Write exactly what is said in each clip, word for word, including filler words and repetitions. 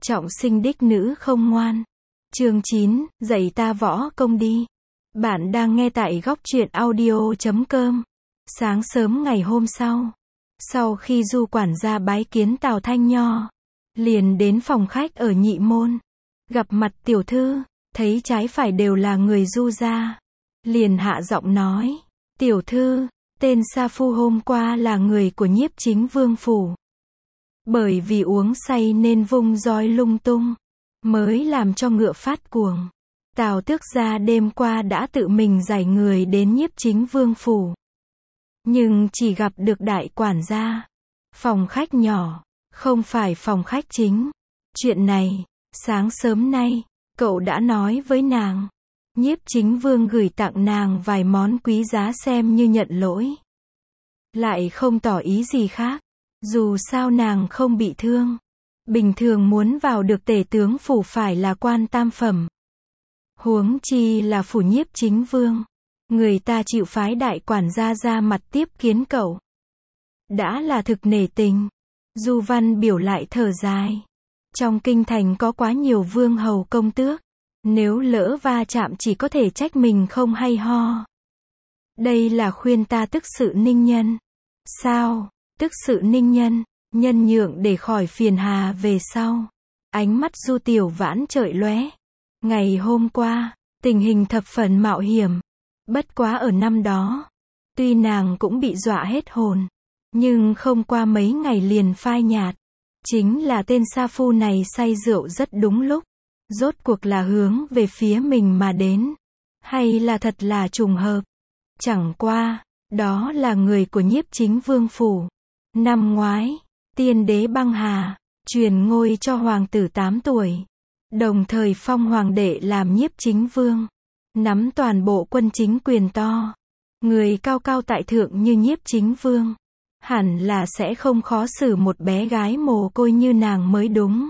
Trọng sinh đích nữ không ngoan. Chương chín, dạy ta võ công đi. Bạn đang nghe tại góc truyện audio chấm com. Sáng sớm ngày hôm sau, sau khi Du quản gia bái kiến Tào Thanh Nho, liền đến phòng khách ở Nhị Môn, gặp mặt tiểu thư, thấy trái phải đều là người Du gia, liền hạ giọng nói, tiểu thư, tên sa phu hôm qua là người của Nhiếp Chính Vương phủ. Bởi vì uống say nên vung roi lung tung, mới làm cho ngựa phát cuồng. Tào tước gia đêm qua đã tự mình giải người đến Nhiếp Chính Vương phủ. Nhưng chỉ gặp được đại quản gia. Phòng khách nhỏ, không phải phòng khách chính. Chuyện này, sáng sớm nay, cậu đã nói với nàng. Nhiếp Chính Vương gửi tặng nàng vài món quý giá xem như nhận lỗi. Lại không tỏ ý gì khác. Dù sao nàng không bị thương. Bình thường muốn vào được tể tướng phủ phải là quan tam phẩm. Huống chi là phủ Nhiếp Chính Vương. Người ta chịu phái đại quản gia ra mặt tiếp kiến cậu. Đã là thực nể tình. Du Văn biểu lại thở dài. Trong kinh thành có quá nhiều vương hầu công tước. Nếu lỡ va chạm chỉ có thể trách mình không hay ho. Đây là khuyên ta tức sự ninh nhân. Sao? Tức sự ninh nhân, nhân nhượng để khỏi phiền hà về sau. Ánh mắt Du Tiểu Vãn chợi lóe. Ngày hôm qua, tình hình thập phần mạo hiểm. Bất quá ở năm đó, tuy nàng cũng bị dọa hết hồn, nhưng không qua mấy ngày liền phai nhạt. Chính là tên sa phu này say rượu rất đúng lúc. Rốt cuộc là hướng về phía mình mà đến, hay là thật là trùng hợp? Chẳng qua, đó là người của Nhiếp Chính Vương phủ. Năm ngoái, tiên đế băng hà, truyền ngôi cho hoàng tử tám tuổi. Đồng thời phong hoàng đệ làm Nhiếp Chính Vương. Nắm toàn bộ quân chính quyền to. Người cao cao tại thượng như Nhiếp Chính Vương. Hẳn là sẽ không khó xử một bé gái mồ côi như nàng mới đúng.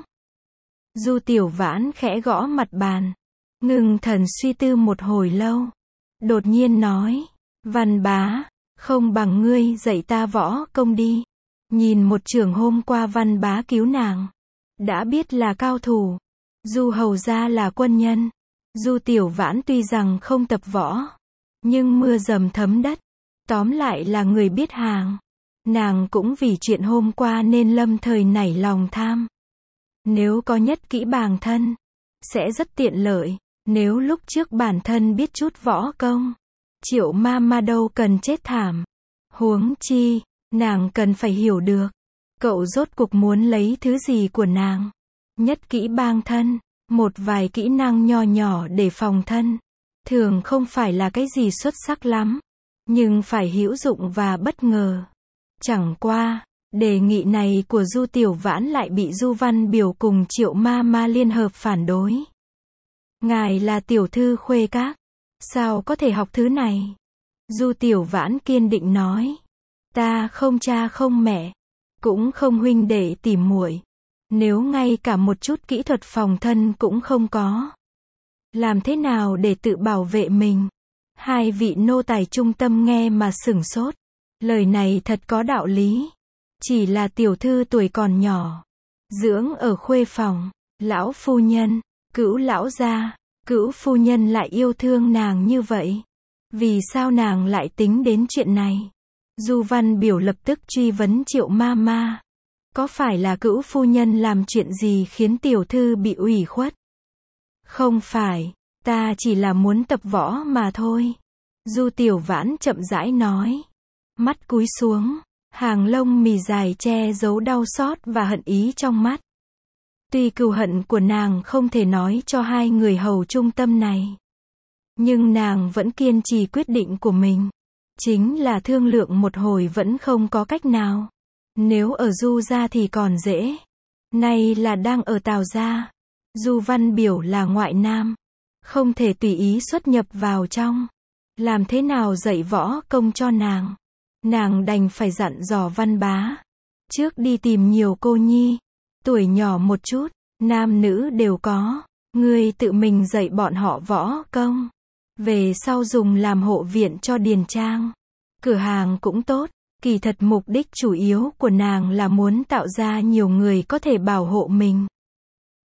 Du Tiểu Vãn khẽ gõ mặt bàn. Ngưng thần suy tư một hồi lâu. Đột nhiên nói, Văn bá, không bằng ngươi dạy ta võ công đi. Nhìn một trưởng hôm qua Văn bá cứu nàng. Đã biết là cao thủ. Du hầu gia là quân nhân. Du Tiểu Vãn tuy rằng không tập võ. Nhưng mưa dầm thấm đất. Tóm lại là người biết hàng. Nàng cũng vì chuyện hôm qua nên lâm thời nảy lòng tham. Nếu có nhất kỹ bàng thân, sẽ rất tiện lợi. Nếu lúc trước bản thân biết chút võ công, Triệu ma ma đâu cần chết thảm. Huống chi, nàng cần phải hiểu được, cậu rốt cuộc muốn lấy thứ gì của nàng. Nhất kỹ bang thân, một vài kỹ năng nho nhỏ để phòng thân, thường không phải là cái gì xuất sắc lắm, nhưng phải hữu dụng và bất ngờ. Chẳng qua, đề nghị này của Du Tiểu Vãn lại bị Du Văn biểu cùng Triệu ma ma liên hợp phản đối. Ngài là tiểu thư khuê các, sao có thể học thứ này? Du Tiểu Vãn kiên định nói. Ta không cha không mẹ, cũng không huynh đệ tỉ muội. Nếu ngay cả một chút kỹ thuật phòng thân cũng không có, làm thế nào để tự bảo vệ mình? Hai vị nô tài trung tâm nghe mà sửng sốt. Lời này thật có đạo lý. Chỉ là tiểu thư tuổi còn nhỏ, dưỡng ở khuê phòng, lão phu nhân, cữu lão gia, cữu phu nhân lại yêu thương nàng như vậy. Vì sao nàng lại tính đến chuyện này? Du Văn biểu lập tức truy vấn Triệu ma ma. Có phải là cữu phu nhân làm chuyện gì khiến tiểu thư bị ủy khuất? Không phải, ta chỉ là muốn tập võ mà thôi. Du Tiểu Vãn chậm rãi nói. Mắt cúi xuống, hàng lông mì dài che giấu đau xót và hận ý trong mắt. Tuy cừu hận của nàng không thể nói cho hai người hầu trung tâm này, nhưng nàng vẫn kiên trì quyết định của mình. Chính là thương lượng một hồi vẫn không có cách nào. Nếu ở Du gia thì còn dễ. Nay là đang ở Tào gia. Du Văn biểu là ngoại nam, không thể tùy ý xuất nhập vào trong. Làm thế nào dạy võ công cho nàng? Nàng đành phải dặn dò Văn bá. Trước đi tìm nhiều cô nhi, tuổi nhỏ một chút, nam nữ đều có. Ngươi tự mình dạy bọn họ võ công. Về sau dùng làm hộ viện cho điền trang. Cửa hàng cũng tốt. Kỳ thật mục đích chủ yếu của nàng là muốn tạo ra nhiều người có thể bảo hộ mình.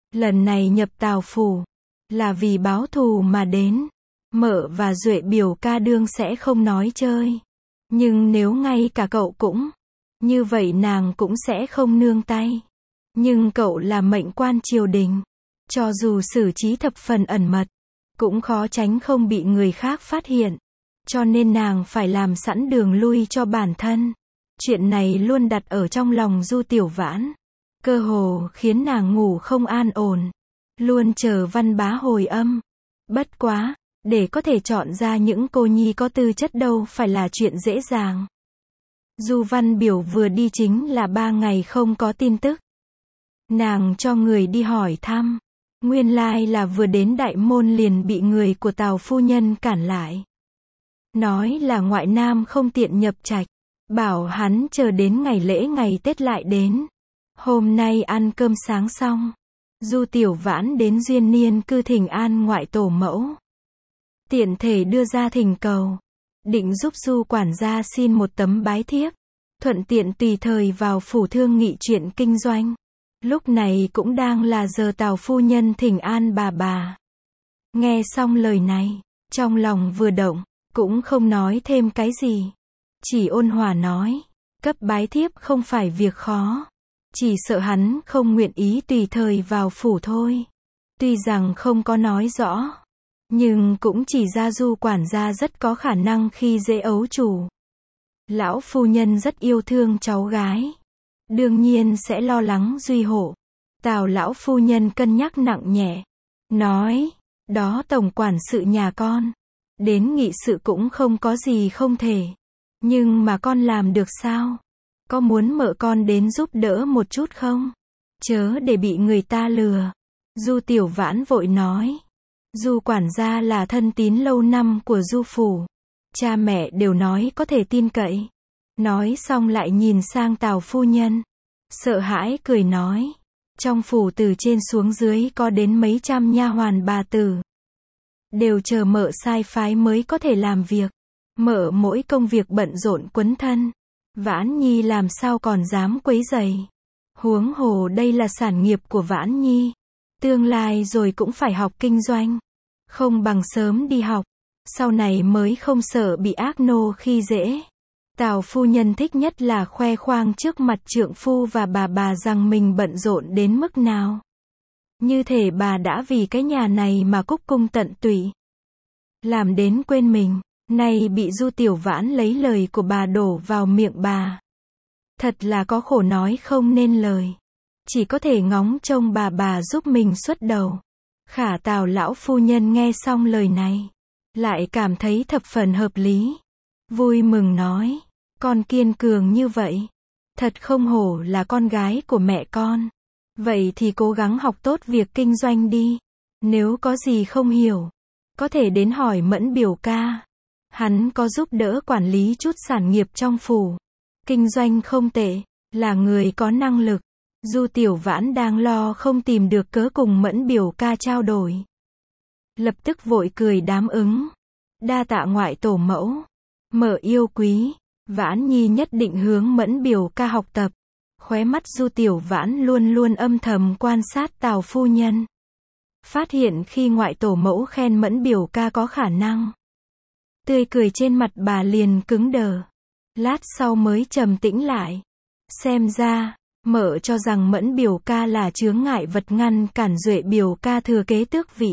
Lần này nhập Tào phủ, là vì báo thù mà đến. Mợ và Duệ biểu ca đương sẽ không nói chơi. Nhưng nếu ngay cả cậu cũng, như vậy nàng cũng sẽ không nương tay. Nhưng cậu là mệnh quan triều đình. Cho dù xử trí thập phần ẩn mật, cũng khó tránh không bị người khác phát hiện. Cho nên nàng phải làm sẵn đường lui cho bản thân. Chuyện này luôn đặt ở trong lòng Du Tiểu Vãn. Cơ hồ khiến nàng ngủ không an ổn. Luôn chờ Văn Bá hồi âm. Bất quá, để có thể chọn ra những cô nhi có tư chất đâu phải là chuyện dễ dàng. Du Văn Biểu vừa đi chính là ba ngày không có tin tức. Nàng cho người đi hỏi thăm. Nguyên lai là vừa đến đại môn liền bị người của Tào phu nhân cản lại. Nói là ngoại nam không tiện nhập trạch. Bảo hắn chờ đến ngày lễ ngày Tết lại đến. Hôm nay ăn cơm sáng xong. Du Tiểu Vãn đến Duyên Niên cư thỉnh an ngoại tổ mẫu. Tiện thể đưa ra thỉnh cầu. Định giúp Du quản gia xin một tấm bái thiếp. Thuận tiện tùy thời vào phủ thương nghị chuyện kinh doanh. Lúc này cũng đang là giờ Tào phu nhân thỉnh an bà bà. Nghe xong lời này, trong lòng vừa động, cũng không nói thêm cái gì. Chỉ ôn hòa nói, cấp bái thiếp không phải việc khó. Chỉ sợ hắn không nguyện ý tùy thời vào phủ thôi. Tuy rằng không có nói rõ, nhưng cũng chỉ ra Du quản gia rất có khả năng khi dễ ấu chủ. Lão phu nhân rất yêu thương cháu gái. Đương nhiên sẽ lo lắng duy hộ. Tào lão phu nhân cân nhắc nặng nhẹ. Nói, đó tổng quản sự nhà con. Đến nghị sự cũng không có gì không thể. Nhưng mà con làm được sao? Có muốn mợ con đến giúp đỡ một chút không? Chớ để bị người ta lừa. Du Tiểu Vãn vội nói. Du quản gia là thân tín lâu năm của Du phủ. Cha mẹ đều nói có thể tin cậy. Nói xong lại nhìn sang Tào phu nhân. Sợ hãi cười nói. Trong phủ từ trên xuống dưới có đến mấy trăm nha hoàn bà tử. Đều chờ mợ sai phái mới có thể làm việc. Mợ mỗi công việc bận rộn quấn thân. Vãn Nhi làm sao còn dám quấy rầy. Huống hồ đây là sản nghiệp của Vãn Nhi. Tương lai rồi cũng phải học kinh doanh. Không bằng sớm đi học. Sau này mới không sợ bị ác nô khi dễ. Tào phu nhân thích nhất là khoe khoang trước mặt trượng phu và bà bà rằng mình bận rộn đến mức nào. Như thể bà đã vì cái nhà này mà cúc cung tận tụy. Làm đến quên mình. Nay bị Du Tiểu Vãn lấy lời của bà đổ vào miệng bà. Thật là có khổ nói không nên lời. Chỉ có thể ngóng trông bà bà giúp mình xuất đầu. Khả Tào lão phu nhân nghe xong lời này. Lại cảm thấy thập phần hợp lý. Vui mừng nói. Con kiên cường như vậy. Thật không hổ là con gái của mẹ con. Vậy thì cố gắng học tốt việc kinh doanh đi. Nếu có gì không hiểu, có thể đến hỏi Mẫn biểu ca. Hắn có giúp đỡ quản lý chút sản nghiệp trong phủ. Kinh doanh không tệ, là người có năng lực. Du Tiểu Vãn đang lo không tìm được cớ cùng Mẫn biểu ca trao đổi. Lập tức vội cười đám ứng. Đa tạ ngoại tổ mẫu. Mợ yêu quý. Vãn Nhi nhất định hướng Mẫn biểu ca học tập. Khóe mắt Du Tiểu Vãn luôn luôn âm thầm quan sát Tào phu nhân. Phát hiện khi ngoại tổ mẫu khen Mẫn biểu ca có khả năng. Tươi cười trên mặt bà liền cứng đờ. Lát sau mới trầm tĩnh lại. Xem ra, mợ cho rằng Mẫn biểu ca là chướng ngại vật ngăn cản Duệ biểu ca thừa kế tước vị.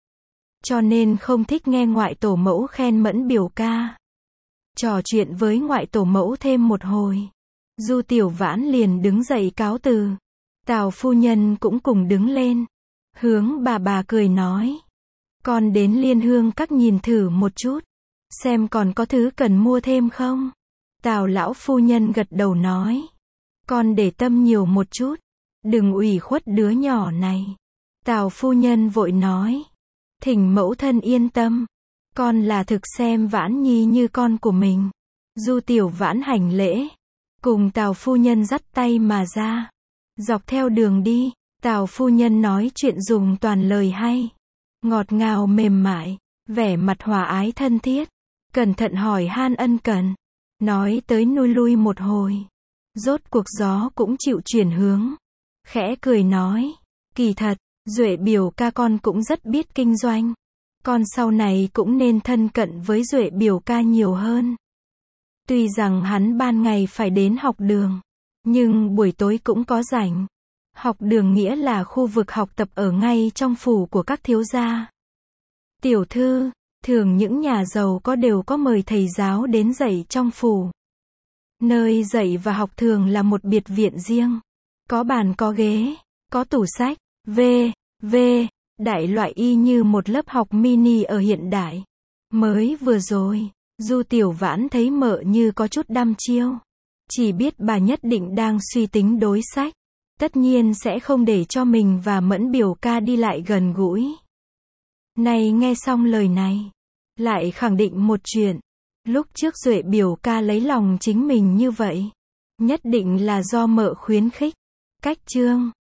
Cho nên không thích nghe ngoại tổ mẫu khen Mẫn biểu ca. Trò chuyện với ngoại tổ mẫu thêm một hồi. Du Tiểu Vãn liền đứng dậy cáo từ. Tào phu nhân cũng cùng đứng lên. Hướng bà bà cười nói. Con đến Liên Hương các nhìn thử một chút. Xem còn có thứ cần mua thêm không? Tào lão phu nhân gật đầu nói. Con để tâm nhiều một chút. Đừng ủy khuất đứa nhỏ này. Tào phu nhân vội nói. Thỉnh mẫu thân yên tâm. Con là thực xem Vãn Nhi như con của mình. Du Tiểu Vãn hành lễ. Cùng Tào phu nhân dắt tay mà ra. Dọc theo đường đi, Tào phu nhân nói chuyện dùng toàn lời hay. Ngọt ngào mềm mại. Vẻ mặt hòa ái thân thiết. Cẩn thận hỏi han ân cần. Nói tới nuôi lui một hồi. Rốt cuộc gió cũng chịu chuyển hướng. Khẽ cười nói. Kỳ thật, Duệ biểu ca con cũng rất biết kinh doanh. Con sau này cũng nên thân cận với Duệ biểu ca nhiều hơn. Tuy rằng hắn ban ngày phải đến học đường, nhưng buổi tối cũng có rảnh. Học đường nghĩa là khu vực học tập ở ngay trong phủ của các thiếu gia. Tiểu thư, thường những nhà giàu có đều có mời thầy giáo đến dạy trong phủ. Nơi dạy và học thường là một biệt viện riêng. Có bàn có ghế, có tủ sách, v, v, đại loại y như một lớp học mini ở hiện đại. Mới vừa rồi, Du Tiểu Vãn thấy Mợ Như có chút đăm chiêu. Chỉ biết bà nhất định đang suy tính đối sách. Tất nhiên sẽ không để cho mình và Mẫn biểu ca đi lại gần gũi. Này nghe xong lời này, lại khẳng định một chuyện. Lúc trước Duệ biểu ca lấy lòng chính mình như vậy, nhất định là do Mợ khuyến khích. Cách chương